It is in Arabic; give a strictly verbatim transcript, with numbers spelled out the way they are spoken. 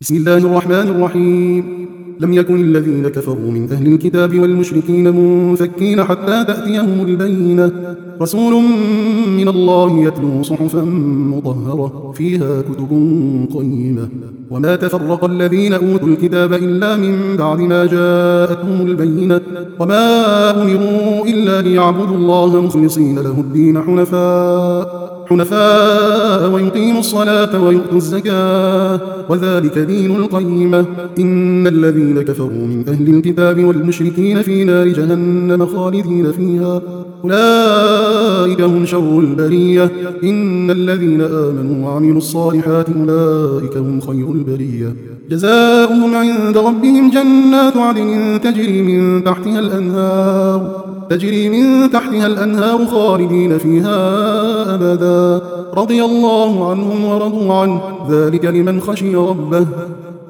بسم الله الرحمن الرحيم. لم يكن الذين كفروا من أهل الكتاب والمشركين منفكين حتى تأتيهم البينة، رسول من الله يتلو صحفا مطهرة فيها كتب قيمة. وما تفرق الذين أوتوا الكتاب إلا من بعد ما جاءتهم البينة، وما أمروا إلا ليعبدوا الله مخلصين له الدين حنفاء حنفاء ويقيموا الصلاة ويؤتوا الزكاة، وذلك دين القيمة. إن الذين كفروا من أهل الكتاب والمشركين في نار جهنم خالدين فيها، أولئك هم شر البرية. إن الذين آمنوا وعملوا الصالحات أولئك هم خير البرية. جزاؤهم عند ربهم جنات عدن تجري من تحتها الأنهار تجري من تحتها الأنهار خالدين فيها أبدا، رضي الله عنهم ورضوا عنه، ذلك لمن خشي ربه.